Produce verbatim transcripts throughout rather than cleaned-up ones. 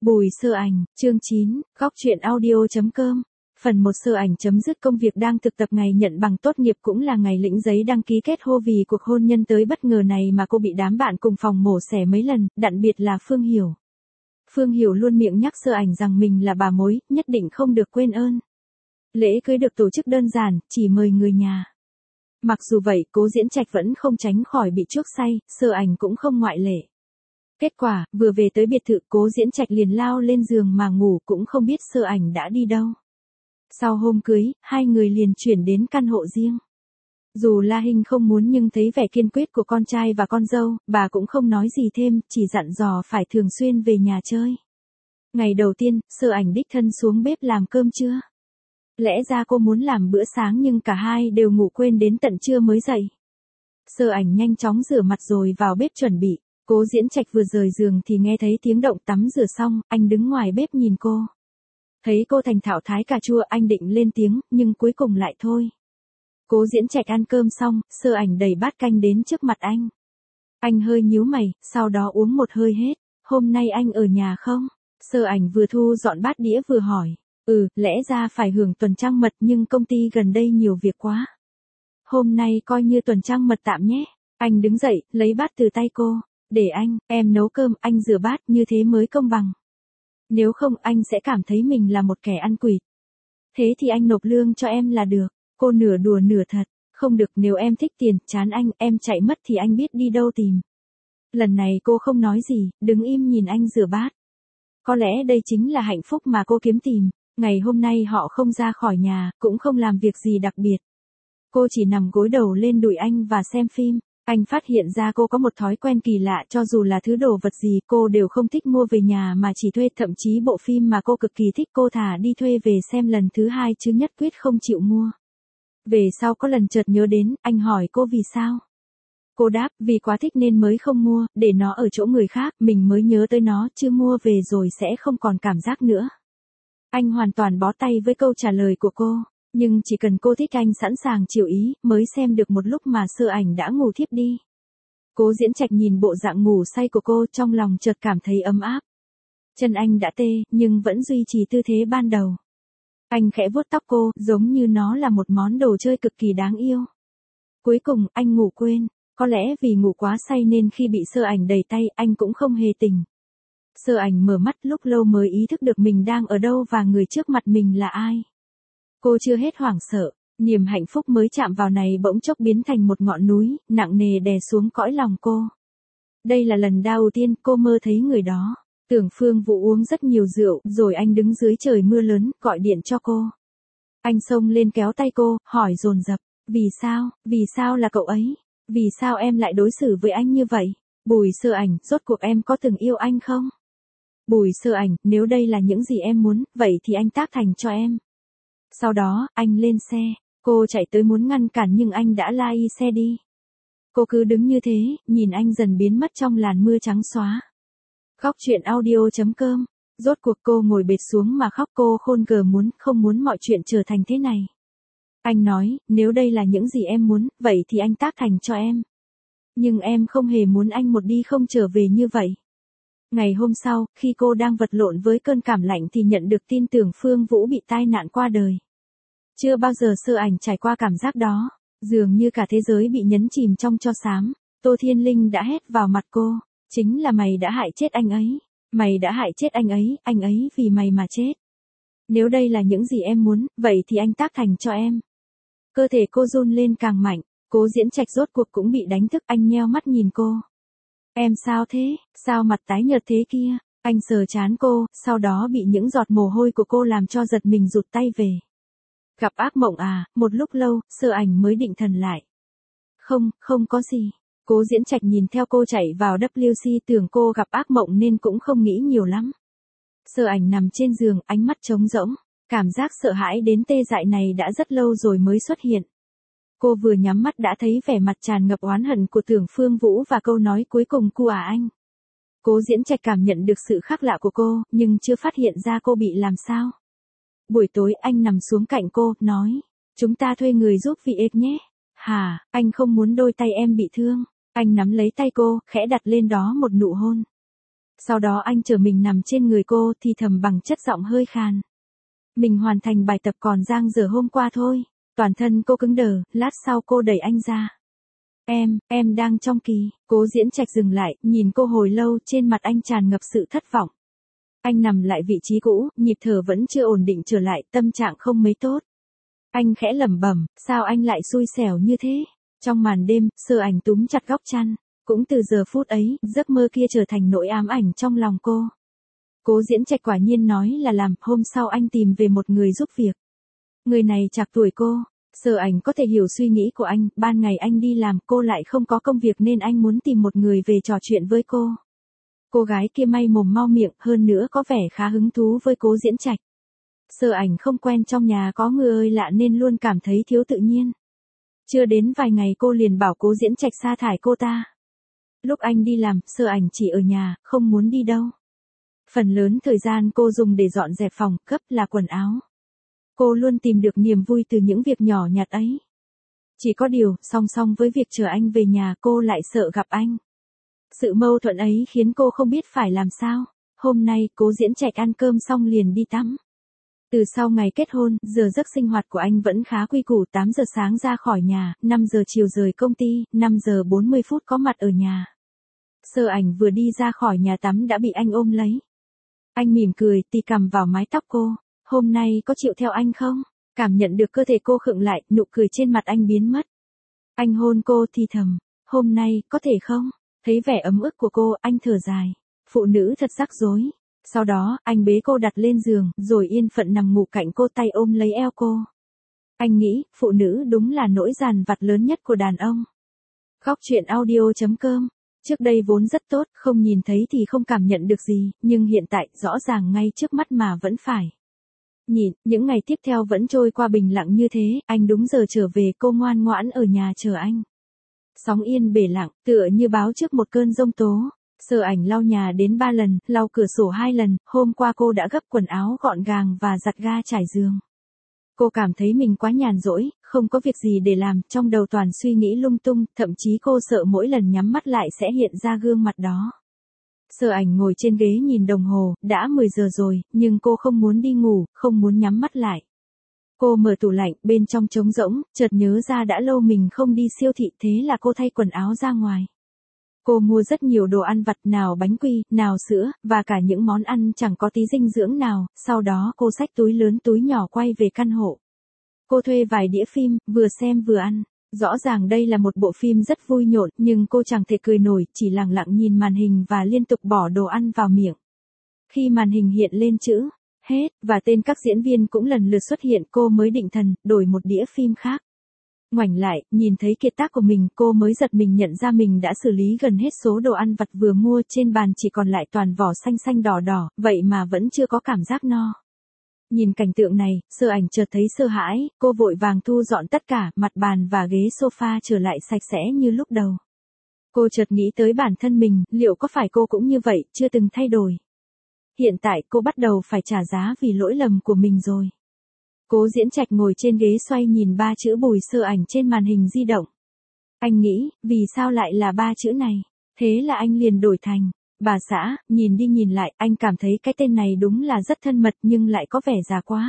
Bùi Sơ Ảnh, chương chín, góc truyện audio chấm com. Phần một. Sơ Ảnh chấm dứt công việc đang thực tập, ngày nhận bằng tốt nghiệp cũng là ngày lĩnh giấy đăng ký kết hôn. Vì cuộc hôn nhân tới bất ngờ này mà cô bị đám bạn cùng phòng mổ xẻ mấy lần, đặc biệt là Phương Hiểu. Phương Hiểu luôn miệng nhắc Sơ Ảnh rằng mình là bà mối, nhất định không được quên ơn. Lễ cưới được tổ chức đơn giản, chỉ mời người nhà. Mặc dù vậy, Cố Diễn Trạch vẫn không tránh khỏi bị chuốc say, Sơ Ảnh cũng không ngoại lệ. Kết quả, vừa về tới biệt thự, Cố Diễn Trạch liền lao lên giường mà ngủ, cũng không biết Sơ Ảnh đã đi đâu. Sau hôm cưới, hai người liền chuyển đến căn hộ riêng. Dù La Hinh không muốn nhưng thấy vẻ kiên quyết của con trai và con dâu, bà cũng không nói gì thêm, chỉ dặn dò phải thường xuyên về nhà chơi. Ngày đầu tiên, Sơ Ảnh đích thân xuống bếp làm cơm trưa. Lẽ ra cô muốn làm bữa sáng nhưng cả hai đều ngủ quên đến tận trưa mới dậy. Sơ Ảnh nhanh chóng rửa mặt rồi vào bếp chuẩn bị. Cố Diễn Trạch vừa rời giường thì nghe thấy tiếng động tắm rửa xong, anh đứng ngoài bếp nhìn cô. Thấy cô thành thạo thái cà chua, anh định lên tiếng, nhưng cuối cùng lại thôi. Cố Diễn Trạch ăn cơm xong, Sơ Ảnh đẩy bát canh đến trước mặt anh. Anh hơi nhíu mày, sau đó uống một hơi hết. Hôm nay anh ở nhà không? Sơ Ảnh vừa thu dọn bát đĩa vừa hỏi. Ừ, lẽ ra phải hưởng tuần trăng mật nhưng công ty gần đây nhiều việc quá. Hôm nay coi như tuần trăng mật tạm nhé. Anh đứng dậy, lấy bát từ tay cô. Để anh, em nấu cơm, anh rửa bát, như thế mới công bằng. Nếu không anh sẽ cảm thấy mình là một kẻ ăn quỵt. Thế thì anh nộp lương cho em là được. Cô nửa đùa nửa thật. Không được, nếu em thích tiền, chán anh, em chạy mất thì anh biết đi đâu tìm. Lần này cô không nói gì, đứng im nhìn anh rửa bát. Có lẽ đây chính là hạnh phúc mà cô kiếm tìm. Ngày hôm nay họ không ra khỏi nhà, cũng không làm việc gì đặc biệt. Cô chỉ nằm gối đầu lên đùi anh và xem phim. Anh phát hiện ra cô có một thói quen kỳ lạ, cho dù là thứ đồ vật gì cô đều không thích mua về nhà mà chỉ thuê, thậm chí bộ phim mà cô cực kỳ thích cô thả đi thuê về xem lần thứ hai chứ nhất quyết không chịu mua. Về sau có lần chợt nhớ đến, anh hỏi cô vì sao. Cô đáp, vì quá thích nên mới không mua, để nó ở chỗ người khác, mình mới nhớ tới nó, chứ mua về rồi sẽ không còn cảm giác nữa. Anh hoàn toàn bó tay với câu trả lời của cô. Nhưng chỉ cần cô thích anh sẵn sàng chịu ý, mới xem được một lúc mà Sơ Ảnh đã ngủ thiếp đi. Cố Diễn Trạch nhìn bộ dạng ngủ say của cô, trong lòng chợt cảm thấy ấm áp. Chân anh đã tê, nhưng vẫn duy trì tư thế ban đầu. Anh khẽ vuốt tóc cô, giống như nó là một món đồ chơi cực kỳ đáng yêu. Cuối cùng, anh ngủ quên. Có lẽ vì ngủ quá say nên khi bị Sơ Ảnh đẩy tay, anh cũng không hề tỉnh. Sơ Ảnh mở mắt lúc lâu mới ý thức được mình đang ở đâu và người trước mặt mình là ai. Cô chưa hết hoảng sợ, niềm hạnh phúc mới chạm vào này bỗng chốc biến thành một ngọn núi, nặng nề đè xuống cõi lòng cô. Đây là lần đầu tiên cô mơ thấy người đó. Tưởng Phương Vũ uống rất nhiều rượu, rồi anh đứng dưới trời mưa lớn, gọi điện cho cô. Anh xông lên kéo tay cô, hỏi dồn dập, vì sao, vì sao là cậu ấy? Vì sao em lại đối xử với anh như vậy? Bùi Sơ Ảnh, rốt cuộc em có từng yêu anh không? Bùi Sơ Ảnh, nếu đây là những gì em muốn, vậy thì anh tác thành cho em. Sau đó, anh lên xe, cô chạy tới muốn ngăn cản nhưng anh đã la y xe đi. Cô cứ đứng như thế, nhìn anh dần biến mất trong làn mưa trắng xóa. Góc truyện audio chấm com. Rốt cuộc cô ngồi bệt xuống mà khóc, cô khôn cờ muốn, không muốn mọi chuyện trở thành thế này. Anh nói, nếu đây là những gì em muốn, vậy thì anh tác thành cho em. Nhưng em không hề muốn anh một đi không trở về như vậy. Ngày hôm sau, khi cô đang vật lộn với cơn cảm lạnh thì nhận được tin Tưởng Phương Vũ bị tai nạn qua đời. Chưa bao giờ Sơ Ảnh trải qua cảm giác đó, dường như cả thế giới bị nhấn chìm trong tro xám. Tô Thiên Linh đã hét vào mặt cô, chính là mày đã hại chết anh ấy, mày đã hại chết anh ấy, anh ấy vì mày mà chết. Nếu đây là những gì em muốn, vậy thì anh tác thành cho em. Cơ thể cô run lên càng mạnh, Cố Diễn Trạch rốt cuộc cũng bị đánh thức, anh nheo mắt nhìn cô. Em sao thế, sao mặt tái nhợt thế kia? Anh sờ trán cô, sau đó bị những giọt mồ hôi của cô làm cho giật mình rụt tay về. Gặp ác mộng à? Một lúc lâu, Sơ Ảnh mới định thần lại. Không, không có gì. Cố Diễn Trạch nhìn theo cô chạy vào vê kép xê, tưởng cô gặp ác mộng nên cũng không nghĩ nhiều lắm. Sơ Ảnh nằm trên giường, ánh mắt trống rỗng. Cảm giác sợ hãi đến tê dại này đã rất lâu rồi mới xuất hiện. Cô vừa nhắm mắt đã thấy vẻ mặt tràn ngập oán hận của Tưởng Phương Vũ và câu nói cuối cùng cu à anh. Cố Diễn Trạch cảm nhận được sự khác lạ của cô, nhưng chưa phát hiện ra cô bị làm sao. Buổi tối anh nằm xuống cạnh cô, nói, chúng ta thuê người giúp vị ếch nhé. Hả, anh không muốn đôi tay em bị thương. Anh nắm lấy tay cô, khẽ đặt lên đó một nụ hôn. Sau đó anh chở mình nằm trên người cô thì thầm bằng chất giọng hơi khàn. Mình hoàn thành bài tập còn dang dở hôm qua thôi. Toàn thân cô cứng đờ, lát sau cô đẩy anh ra. Em, em đang trong kỳ. Cố Diễn Trạch dừng lại, nhìn cô hồi lâu, trên mặt anh tràn ngập sự thất vọng. Anh nằm lại vị trí cũ, nhịp thở vẫn chưa ổn định trở lại, tâm trạng không mấy tốt. Anh khẽ lẩm bẩm, sao anh lại xui xẻo như thế? Trong màn đêm, Sơ Ảnh túm chặt góc chăn. Cũng từ giờ phút ấy, giấc mơ kia trở thành nỗi ám ảnh trong lòng cô. Cố Diễn Trạch quả nhiên nói là làm, hôm sau anh tìm về một người giúp việc. Người này trạc tuổi cô. Sơ Ảnh có thể hiểu suy nghĩ của anh, ban ngày anh đi làm, cô lại không có công việc nên anh muốn tìm một người về trò chuyện với cô. Cô gái kia may mồm mau miệng, hơn nữa có vẻ khá hứng thú với Cố Diễn Trạch. Sơ Ảnh không quen trong nhà có người ơi lạ nên luôn cảm thấy thiếu tự nhiên. Chưa đến vài ngày cô liền bảo Cố Diễn Trạch sa thải cô ta. Lúc anh đi làm, Sơ Ảnh chỉ ở nhà, không muốn đi đâu. Phần lớn thời gian cô dùng để dọn dẹp phòng, gấp là quần áo. Cô luôn tìm được niềm vui từ những việc nhỏ nhặt ấy. Chỉ có điều, song song với việc chờ anh về nhà cô lại sợ gặp anh. Sự mâu thuẫn ấy khiến cô không biết phải làm sao. Hôm nay, Cố Diễn Trạch ăn cơm xong liền đi tắm. Từ sau ngày kết hôn, giờ giấc sinh hoạt của anh vẫn khá quy củ, tám giờ sáng ra khỏi nhà, năm giờ chiều rời công ty, năm giờ bốn mươi phút có mặt ở nhà. Sơ Ảnh vừa đi ra khỏi nhà tắm đã bị anh ôm lấy. Anh mỉm cười, tì cằm vào mái tóc cô. Hôm nay có chịu theo anh không? Cảm nhận được cơ thể cô khựng lại, nụ cười trên mặt anh biến mất. Anh hôn cô thì thầm. Hôm nay, có thể không? Thấy vẻ ấm ức của cô, anh thở dài. Phụ nữ thật rắc rối. Sau đó, anh bế cô đặt lên giường, rồi yên phận nằm ngủ cạnh cô, tay ôm lấy eo cô. Anh nghĩ, phụ nữ đúng là nỗi dằn vặt lớn nhất của đàn ông. Góc truyện audio chấm com. Trước đây vốn rất tốt, không nhìn thấy thì không cảm nhận được gì, nhưng hiện tại, rõ ràng ngay trước mắt mà vẫn phải. Nhìn, những ngày tiếp theo vẫn trôi qua bình lặng như thế, anh đúng giờ trở về, cô ngoan ngoãn ở nhà chờ anh. Sóng yên bể lặng, tựa như báo trước một cơn giông tố. Sơ Ảnh lau nhà đến ba lần, lau cửa sổ hai lần, hôm qua cô đã gấp quần áo gọn gàng và giặt ga trải giường. Cô cảm thấy mình quá nhàn rỗi, không có việc gì để làm, trong đầu toàn suy nghĩ lung tung, thậm chí cô sợ mỗi lần nhắm mắt lại sẽ hiện ra gương mặt đó. Sơ Ảnh ngồi trên ghế nhìn đồng hồ, đã mười giờ rồi, nhưng cô không muốn đi ngủ, không muốn nhắm mắt lại. Cô mở tủ lạnh, bên trong trống rỗng, chợt nhớ ra đã lâu mình không đi siêu thị, thế là cô thay quần áo ra ngoài. Cô mua rất nhiều đồ ăn vặt, nào bánh quy, nào sữa, và cả những món ăn chẳng có tí dinh dưỡng nào, sau đó cô xách túi lớn túi nhỏ quay về căn hộ. Cô thuê vài đĩa phim, vừa xem vừa ăn. Rõ ràng đây là một bộ phim rất vui nhộn, nhưng cô chẳng thể cười nổi, chỉ lặng lặng nhìn màn hình và liên tục bỏ đồ ăn vào miệng. Khi màn hình hiện lên chữ hết, và tên các diễn viên cũng lần lượt xuất hiện, cô mới định thần, đổi một đĩa phim khác. Ngoảnh lại, nhìn thấy kiệt tác của mình, cô mới giật mình nhận ra mình đã xử lý gần hết số đồ ăn vặt vừa mua, trên bàn chỉ còn lại toàn vỏ xanh xanh đỏ đỏ, vậy mà vẫn chưa có cảm giác no. Nhìn cảnh tượng này, Sơ Ảnh chợt thấy sợ hãi, cô vội vàng thu dọn tất cả, mặt bàn và ghế sofa trở lại sạch sẽ như lúc đầu. Cô chợt nghĩ tới bản thân mình, liệu có phải cô cũng như vậy, chưa từng thay đổi. Hiện tại cô bắt đầu phải trả giá vì lỗi lầm của mình rồi. Cố Diễn Trạch ngồi trên ghế xoay nhìn ba chữ Bùi Sơ Ảnh trên màn hình di động. Anh nghĩ, vì sao lại là ba chữ này? Thế là anh liền đổi thành, bà xã, nhìn đi nhìn lại, anh cảm thấy cái tên này đúng là rất thân mật nhưng lại có vẻ già quá.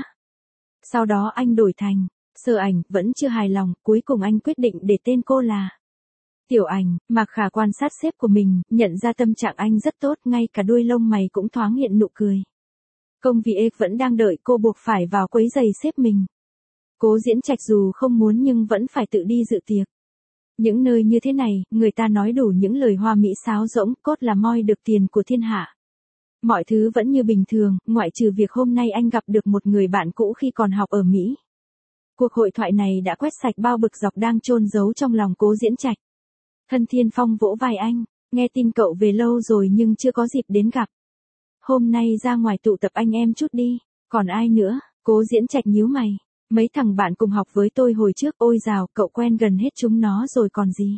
Sau đó anh đổi thành, Sơ Ảnh, vẫn chưa hài lòng, cuối cùng anh quyết định để tên cô là Tiểu Ảnh. Mạc Khả quan sát sếp của mình, nhận ra tâm trạng anh rất tốt, ngay cả đuôi lông mày cũng thoáng hiện nụ cười. Công việc vẫn đang đợi cô, buộc phải vào quấy giày sếp mình. Cố Diễn Trạch dù không muốn nhưng vẫn phải tự đi dự tiệc. Những nơi như thế này, người ta nói đủ những lời hoa mỹ sáo rỗng, cốt là moi được tiền của thiên hạ. Mọi thứ vẫn như bình thường, ngoại trừ việc hôm nay anh gặp được một người bạn cũ khi còn học ở Mỹ. Cuộc hội thoại này đã quét sạch bao bực dọc đang chôn giấu trong lòng Cố Diễn Trạch. Thân Thiên Phong vỗ vai anh, nghe tin cậu về lâu rồi nhưng chưa có dịp đến gặp. Hôm nay ra ngoài tụ tập anh em chút đi, còn ai nữa? Cố Diễn Trạch nhíu mày. Mấy thằng bạn cùng học với tôi hồi trước, ôi dào, cậu quen gần hết chúng nó rồi còn gì.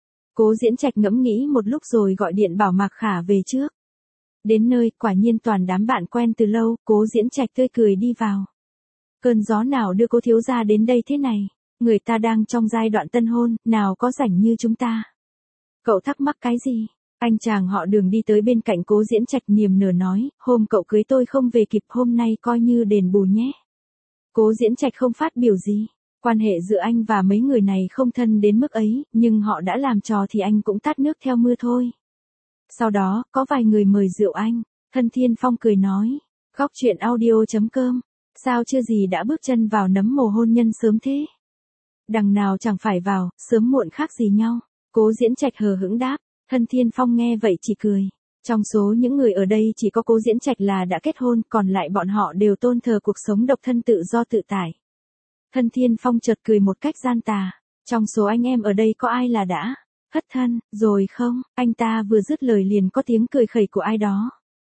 Cố Diễn Trạch ngẫm nghĩ một lúc rồi gọi điện bảo Mạc Khả về trước. Đến nơi, quả nhiên toàn đám bạn quen từ lâu, Cố Diễn Trạch tươi cười đi vào. Cơn gió nào đưa cô thiếu gia đến đây thế này? Người ta đang trong giai đoạn tân hôn, nào có rảnh như chúng ta. Cậu thắc mắc cái gì? Anh chàng họ Đường đi tới bên cạnh Cố Diễn Trạch niềm nở nói, hôm cậu cưới tôi không về kịp, hôm nay coi như đền bù nhé. Cố Diễn Trạch không phát biểu gì. Quan hệ giữa anh và mấy người này không thân đến mức ấy, nhưng họ đã làm trò thì anh cũng tát nước theo mưa thôi. Sau đó, có vài người mời rượu anh. Thân Thiên Phong cười nói. Góc truyện audio chấm com. Sao chưa gì đã bước chân vào nấm mồ hôn nhân sớm thế? Đằng nào chẳng phải vào, sớm muộn khác gì nhau. Cố Diễn Trạch hờ hững đáp. Thân Thiên Phong nghe vậy chỉ cười. Trong số những người ở đây chỉ có Cố Diễn Trạch là đã kết hôn, còn lại bọn họ đều tôn thờ cuộc sống độc thân tự do tự tại. Thân Thiên Phong chợt cười một cách gian tà. Trong số anh em ở đây có ai là đã thất thân rồi không? Anh ta vừa dứt lời liền có tiếng cười khẩy của ai đó.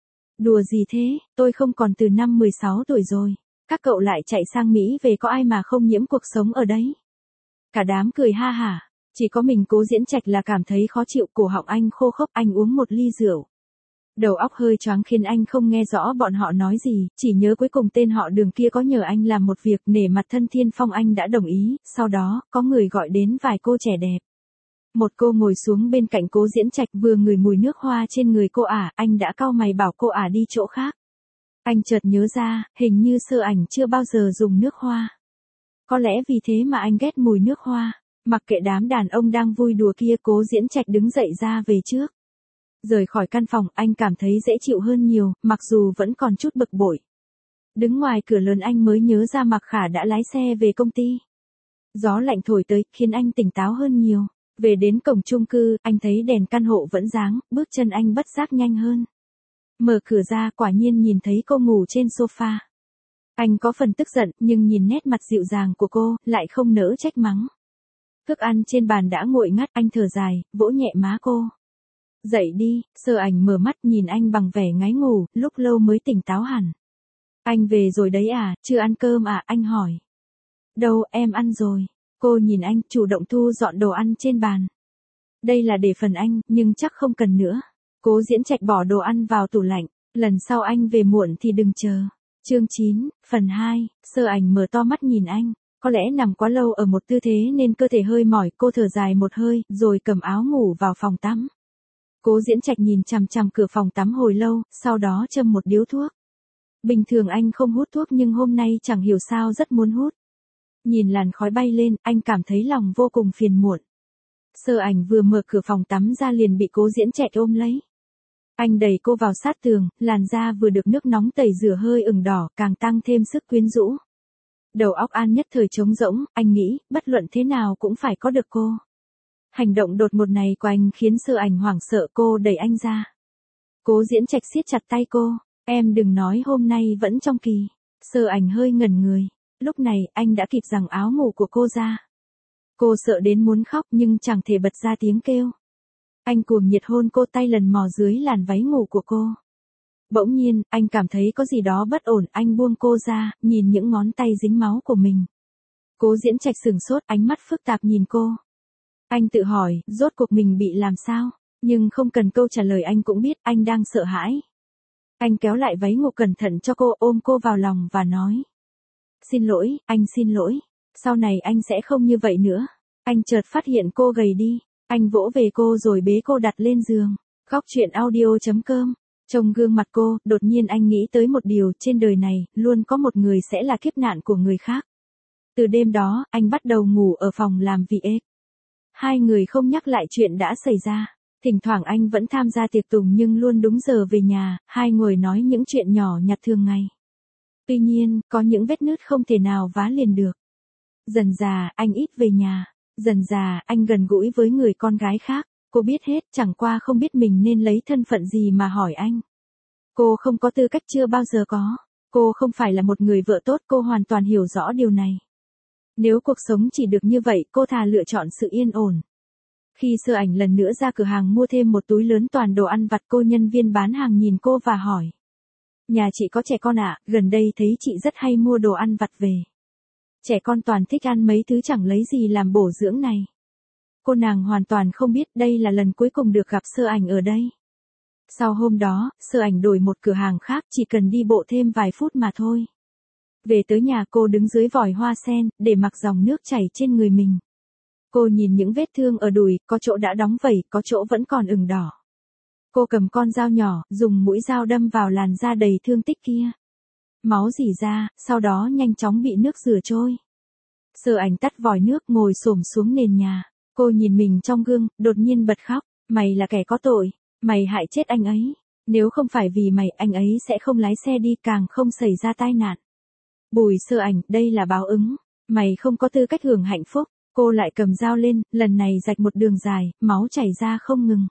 Đùa gì thế, tôi không còn từ năm mười sáu tuổi rồi. Các cậu lại chạy sang Mỹ về, có ai mà không nhiễm cuộc sống ở đấy? Cả đám cười ha hả. Chỉ có mình Cố Diễn Trạch là cảm thấy khó chịu, cổ họng anh khô khốc, anh uống một ly rượu. Đầu óc hơi choáng khiến anh không nghe rõ bọn họ nói gì, chỉ nhớ cuối cùng tên họ Đường kia có nhờ anh làm một việc, nể mặt Thân Thiên Phong anh đã đồng ý, sau đó, có người gọi đến vài cô trẻ đẹp. Một cô ngồi xuống bên cạnh Cố Diễn Trạch, vừa ngửi mùi nước hoa trên người cô ả, anh đã cau mày bảo cô ả đi chỗ khác. Anh chợt nhớ ra, hình như Sơ Ảnh chưa bao giờ dùng nước hoa. Có lẽ vì thế mà anh ghét mùi nước hoa. Mặc kệ đám đàn ông đang vui đùa kia, Cố Diễn Trạch đứng dậy ra về trước. Rời khỏi căn phòng, anh cảm thấy dễ chịu hơn nhiều, mặc dù vẫn còn chút bực bội. Đứng ngoài cửa lớn anh mới nhớ ra Mạc Khả đã lái xe về công ty. Gió lạnh thổi tới, khiến anh tỉnh táo hơn nhiều. Về đến cổng chung cư, anh thấy đèn căn hộ vẫn sáng, bước chân anh bất giác nhanh hơn. Mở cửa ra, quả nhiên nhìn thấy cô ngủ trên sofa. Anh có phần tức giận, nhưng nhìn nét mặt dịu dàng của cô, lại không nỡ trách mắng. Thức ăn trên bàn đã nguội ngắt, anh thở dài, vỗ nhẹ má cô. Dậy đi. Sơ Ảnh mở mắt nhìn anh bằng vẻ ngái ngủ, lúc lâu mới tỉnh táo hẳn. Anh về rồi đấy à, chưa ăn cơm à, anh hỏi. Đâu, em ăn rồi. Cô nhìn anh, chủ động thu dọn đồ ăn trên bàn. Đây là để phần anh, nhưng chắc không cần nữa. Cố Diễn Trạch bỏ đồ ăn vào tủ lạnh, lần sau anh về muộn thì đừng chờ. Chương chín, phần hai, Sơ Ảnh mở to mắt nhìn anh. Có lẽ nằm quá lâu ở một tư thế nên cơ thể hơi mỏi, cô thở dài một hơi, rồi cầm áo ngủ vào phòng tắm. Cố Diễn Trạch nhìn chằm chằm cửa phòng tắm hồi lâu, sau đó châm một điếu thuốc. Bình thường anh không hút thuốc nhưng hôm nay chẳng hiểu sao rất muốn hút. Nhìn làn khói bay lên, anh cảm thấy lòng vô cùng phiền muộn. Sơ Ảnh vừa mở cửa phòng tắm ra liền bị Cố Diễn Trạch ôm lấy. Anh đẩy cô vào sát tường, làn da vừa được nước nóng tẩy rửa hơi ửng đỏ, càng tăng thêm sức quyến rũ. Đầu óc An nhất thời trống rỗng, anh nghĩ, bất luận thế nào cũng phải có được cô. Hành động đột ngột này của anh khiến Sơ Ảnh hoảng sợ, cô đẩy anh ra. Cố Diễn Trạch siết chặt tay cô, em đừng nói hôm nay vẫn trong kỳ. Sơ Ảnh hơi ngẩn người, lúc này anh đã kịp giằng áo ngủ của cô ra. Cô sợ đến muốn khóc nhưng chẳng thể bật ra tiếng kêu. Anh cuồng nhiệt hôn cô, tay lần mò dưới làn váy ngủ của cô. Bỗng nhiên, anh cảm thấy có gì đó bất ổn, anh buông cô ra, nhìn những ngón tay dính máu của mình. Cố Diễn Trạch sửng sốt, ánh mắt phức tạp nhìn cô. Anh tự hỏi, rốt cuộc mình bị làm sao? Nhưng không cần câu trả lời anh cũng biết, anh đang sợ hãi. Anh kéo lại váy ngủ cẩn thận cho cô, ôm cô vào lòng và nói. Xin lỗi, anh xin lỗi. Sau này anh sẽ không như vậy nữa. Anh chợt phát hiện cô gầy đi. Anh vỗ về cô rồi bế cô đặt lên giường. Góc truyện audio chấm com. Trong gương mặt cô, đột nhiên anh nghĩ tới một điều, trên đời này, luôn có một người sẽ là kiếp nạn của người khác. Từ đêm đó, anh bắt đầu ngủ ở phòng làm vị ếch. Hai người không nhắc lại chuyện đã xảy ra. Thỉnh thoảng anh vẫn tham gia tiệc tùng nhưng luôn đúng giờ về nhà, hai người nói những chuyện nhỏ nhặt thường ngày. Tuy nhiên, có những vết nứt không thể nào vá liền được. Dần dà, anh ít về nhà. Dần dà, anh gần gũi với người con gái khác. Cô biết hết, chẳng qua không biết mình nên lấy thân phận gì mà hỏi anh. Cô không có tư cách, chưa bao giờ có. Cô không phải là một người vợ tốt, cô hoàn toàn hiểu rõ điều này. Nếu cuộc sống chỉ được như vậy, cô thà lựa chọn sự yên ổn. Khi Sơ Ảnh lần nữa ra cửa hàng mua thêm một túi lớn toàn đồ ăn vặt, cô nhân viên bán hàng nhìn cô và hỏi. Nhà chị có trẻ con ạ, à? Gần đây thấy chị rất hay mua đồ ăn vặt về. Trẻ con toàn thích ăn mấy thứ chẳng lấy gì làm bổ dưỡng này. Cô nàng hoàn toàn không biết đây là lần cuối cùng được gặp Sơ Ảnh ở đây. Sau hôm đó, Sơ Ảnh đổi một cửa hàng khác, chỉ cần đi bộ thêm vài phút mà thôi. Về tới nhà, cô đứng dưới vòi hoa sen, để mặc dòng nước chảy trên người mình. Cô nhìn những vết thương ở đùi, có chỗ đã đóng vẩy, có chỗ vẫn còn ửng đỏ. Cô cầm con dao nhỏ, dùng mũi dao đâm vào làn da đầy thương tích kia. Máu rỉ ra, sau đó nhanh chóng bị nước rửa trôi. Sơ Ảnh tắt vòi nước ngồi xổm xuống nền nhà. Cô nhìn mình trong gương, đột nhiên bật khóc. Mày là kẻ có tội. Mày hại chết anh ấy. Nếu không phải vì mày, anh ấy sẽ không lái xe đi, càng không xảy ra tai nạn. Bùi Sơ Ảnh, đây là báo ứng. Mày không có tư cách hưởng hạnh phúc. Cô lại cầm dao lên, lần này rạch một đường dài, máu chảy ra không ngừng.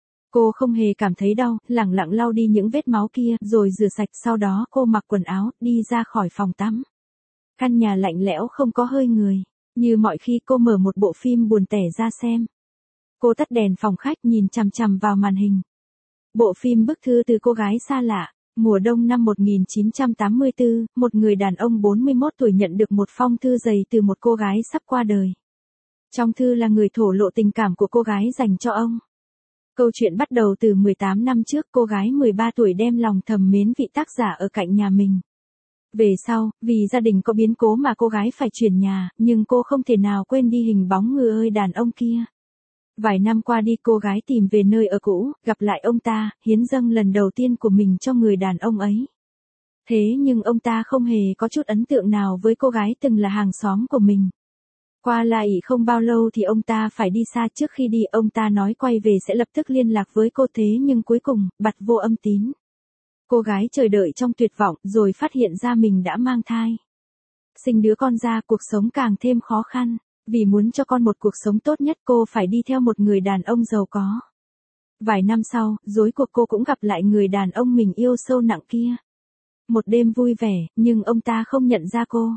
Cô không hề cảm thấy đau, lẳng lặng lau đi những vết máu kia, rồi rửa sạch, sau đó cô mặc quần áo, đi ra khỏi phòng tắm. Căn nhà lạnh lẽo không có hơi người. Như mọi khi cô mở một bộ phim buồn tẻ ra xem. Cô tắt đèn phòng khách nhìn chằm chằm vào màn hình. Bộ phim Bức thư từ cô gái xa lạ. Mùa đông năm một nghìn chín trăm tám mươi tư, một người đàn ông bốn mươi mốt tuổi nhận được một phong thư dày từ một cô gái sắp qua đời. Trong thư là người thổ lộ tình cảm của cô gái dành cho ông. Câu chuyện bắt đầu từ mười tám năm trước, cô gái mười ba tuổi đem lòng thầm mến vị tác giả ở cạnh nhà mình. Về sau, vì gia đình có biến cố mà cô gái phải chuyển nhà, nhưng cô không thể nào quên đi hình bóng người ơi đàn ông kia. Vài năm qua đi, cô gái tìm về nơi ở cũ, gặp lại ông ta, hiến dâng lần đầu tiên của mình cho người đàn ông ấy. Thế nhưng ông ta không hề có chút ấn tượng nào với cô gái từng là hàng xóm của mình. Qua lại không bao lâu thì ông ta phải đi xa, trước khi đi ông ta nói quay về sẽ lập tức liên lạc với cô, thế nhưng cuối cùng, bặt vô âm tín. Cô gái chờ đợi trong tuyệt vọng, rồi phát hiện ra mình đã mang thai. Sinh đứa con ra, cuộc sống càng thêm khó khăn. Vì muốn cho con một cuộc sống tốt nhất, cô phải đi theo một người đàn ông giàu có. Vài năm sau, rối cuộc cô cũng gặp lại người đàn ông mình yêu sâu nặng kia. Một đêm vui vẻ, nhưng ông ta không nhận ra cô.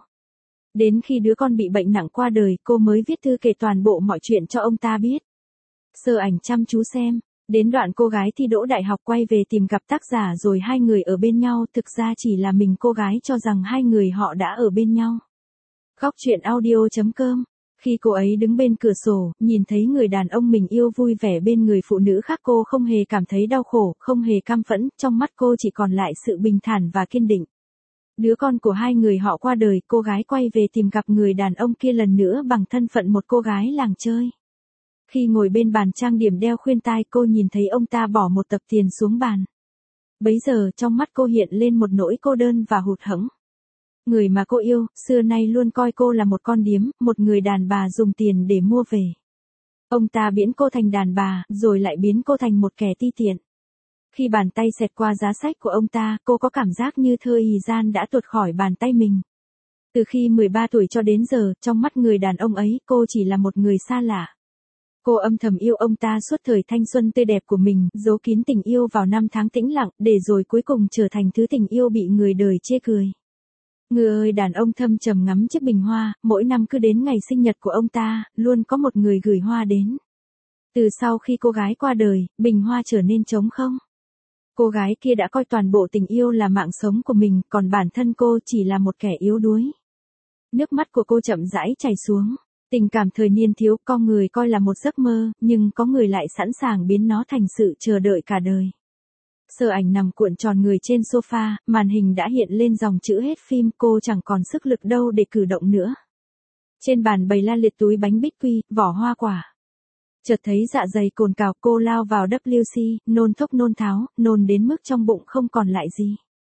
Đến khi đứa con bị bệnh nặng qua đời, cô mới viết thư kể toàn bộ mọi chuyện cho ông ta biết. Sơ Ảnh chăm chú xem. Đến đoạn cô gái thi đỗ đại học quay về tìm gặp tác giả rồi hai người ở bên nhau, thực ra chỉ là mình cô gái cho rằng hai người họ đã ở bên nhau. Góc truyện audio chấm com. Khi cô ấy đứng bên cửa sổ, nhìn thấy người đàn ông mình yêu vui vẻ bên người phụ nữ khác, cô không hề cảm thấy đau khổ, không hề căm phẫn, trong mắt cô chỉ còn lại sự bình thản và kiên định. Đứa con của hai người họ qua đời, cô gái quay về tìm gặp người đàn ông kia lần nữa bằng thân phận một cô gái làng chơi. Khi ngồi bên bàn trang điểm đeo khuyên tai, cô nhìn thấy ông ta bỏ một tập tiền xuống bàn. Bấy giờ trong mắt cô hiện lên một nỗi cô đơn và hụt hẫng. Người mà cô yêu, xưa nay luôn coi cô là một con điếm, một người đàn bà dùng tiền để mua về. Ông ta biến cô thành đàn bà, rồi lại biến cô thành một kẻ ti tiện. Khi bàn tay xẹt qua giá sách của ông ta, cô có cảm giác như thời gian đã tuột khỏi bàn tay mình. Từ khi mười ba tuổi cho đến giờ, trong mắt người đàn ông ấy, cô chỉ là một người xa lạ. Cô âm thầm yêu ông ta suốt thời thanh xuân tươi đẹp của mình, giấu kín tình yêu vào năm tháng tĩnh lặng, để rồi cuối cùng trở thành thứ tình yêu bị người đời chê cười. Người ơi đàn ông thâm trầm ngắm chiếc bình hoa, mỗi năm cứ đến ngày sinh nhật của ông ta, luôn có một người gửi hoa đến. Từ sau khi cô gái qua đời, bình hoa trở nên trống không. Cô gái kia đã coi toàn bộ tình yêu là mạng sống của mình, còn bản thân cô chỉ là một kẻ yếu đuối. Nước mắt của cô chậm rãi chảy xuống. Tình cảm thời niên thiếu, con người coi là một giấc mơ, nhưng có người lại sẵn sàng biến nó thành sự chờ đợi cả đời. Sơ Ảnh nằm cuộn tròn người trên sofa, màn hình đã hiện lên dòng chữ hết phim, cô chẳng còn sức lực đâu để cử động nữa. Trên bàn bày la liệt túi bánh bích quy, vỏ hoa quả. Chợt thấy dạ dày cồn cào, cô lao vào W C, nôn thốc nôn tháo, nôn đến mức trong bụng không còn lại gì.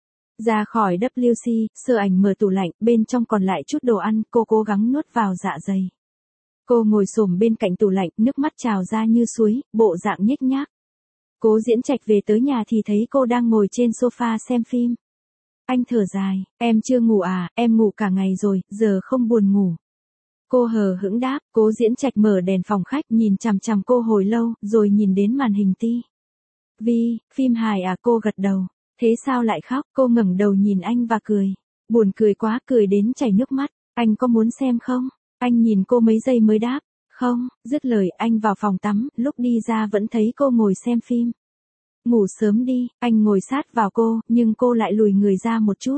Ra khỏi W C, Sơ Ảnh mở tủ lạnh, bên trong còn lại chút đồ ăn, cô cố gắng nuốt vào dạ dày. Cô ngồi xổm bên cạnh tủ lạnh, nước mắt trào ra như suối, bộ dạng nhếch nhác. Cố Diễn Trạch về tới nhà thì thấy cô đang ngồi trên sofa xem phim. Anh thở dài, em chưa ngủ à, em ngủ cả ngày rồi, giờ không buồn ngủ. Cô hờ hững đáp, Cố Diễn Trạch mở đèn phòng khách nhìn chằm chằm cô hồi lâu, rồi nhìn đến màn hình ti vi, phim hài à, cô gật đầu. Thế sao lại khóc? Cô ngẩng đầu nhìn anh và cười. Buồn cười quá, cười đến chảy nước mắt. Anh có muốn xem không? Anh nhìn cô mấy giây mới đáp. Không, dứt lời anh vào phòng tắm, lúc đi ra vẫn thấy cô ngồi xem phim. Ngủ sớm đi, anh ngồi sát vào cô, nhưng cô lại lùi người ra một chút.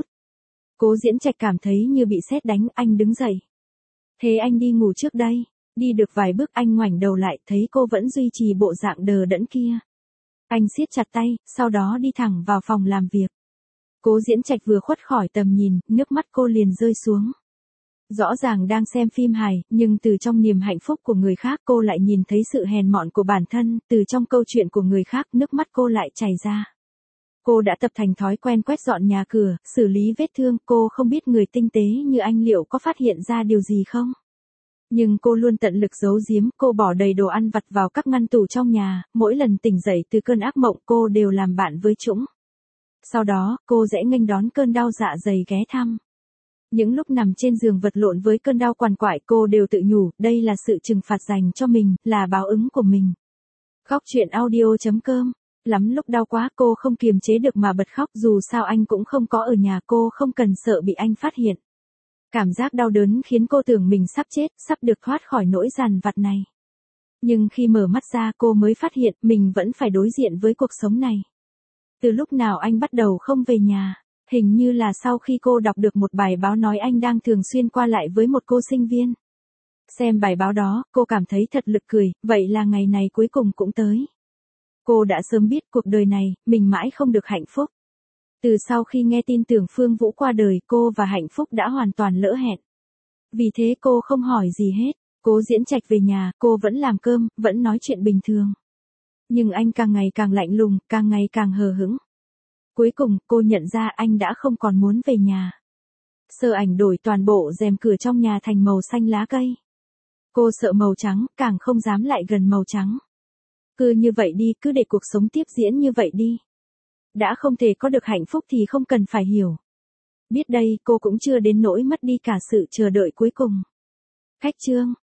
Cố Diễn Trạch cảm thấy như bị sét đánh, anh đứng dậy. Thế anh đi ngủ trước đây. Đi được vài bước anh ngoảnh đầu lại, thấy cô vẫn duy trì bộ dạng đờ đẫn kia. Anh siết chặt tay, sau đó đi thẳng vào phòng làm việc. Cố Diễn Trạch vừa khuất khỏi tầm nhìn, nước mắt cô liền rơi xuống. Rõ ràng đang xem phim hài, nhưng từ trong niềm hạnh phúc của người khác cô lại nhìn thấy sự hèn mọn của bản thân, từ trong câu chuyện của người khác nước mắt cô lại chảy ra. Cô đã tập thành thói quen quét dọn nhà cửa, xử lý vết thương, cô không biết người tinh tế như anh liệu có phát hiện ra điều gì không? Nhưng cô luôn tận lực giấu giếm, cô bỏ đầy đồ ăn vặt vào các ngăn tủ trong nhà, mỗi lần tỉnh dậy từ cơn ác mộng cô đều làm bạn với Trũng. Sau đó, cô dễ nghênh đón cơn đau dạ dày ghé thăm. Những lúc nằm trên giường vật lộn với cơn đau quằn quại cô đều tự nhủ, đây là sự trừng phạt dành cho mình, là báo ứng của mình. Góc truyện audio chấm com. Lắm lúc đau quá cô không kiềm chế được mà bật khóc, dù sao anh cũng không có ở nhà, cô không cần sợ bị anh phát hiện. Cảm giác đau đớn khiến cô tưởng mình sắp chết, sắp được thoát khỏi nỗi dằn vặt này. Nhưng khi mở mắt ra cô mới phát hiện mình vẫn phải đối diện với cuộc sống này. Từ lúc nào anh bắt đầu không về nhà? Hình như là sau khi cô đọc được một bài báo nói anh đang thường xuyên qua lại với một cô sinh viên. Xem bài báo đó, cô cảm thấy thật nực cười, vậy là ngày này cuối cùng cũng tới. Cô đã sớm biết cuộc đời này, mình mãi không được hạnh phúc. Từ sau khi nghe tin Tưởng Phương Vũ qua đời, cô và hạnh phúc đã hoàn toàn lỡ hẹn. Vì thế cô không hỏi gì hết, cố diễn trạch về nhà, cô vẫn làm cơm, vẫn nói chuyện bình thường. Nhưng anh càng ngày càng lạnh lùng, càng ngày càng hờ hững. Cuối cùng, cô nhận ra anh đã không còn muốn về nhà. Sơ ảnh đổi toàn bộ rèm cửa trong nhà thành màu xanh lá cây. Cô sợ màu trắng, càng không dám lại gần màu trắng. Cứ như vậy đi, cứ để cuộc sống tiếp diễn như vậy đi. Đã không thể có được hạnh phúc thì không cần phải hiểu. Biết đây, cô cũng chưa đến nỗi mất đi cả sự chờ đợi cuối cùng. Khách chương.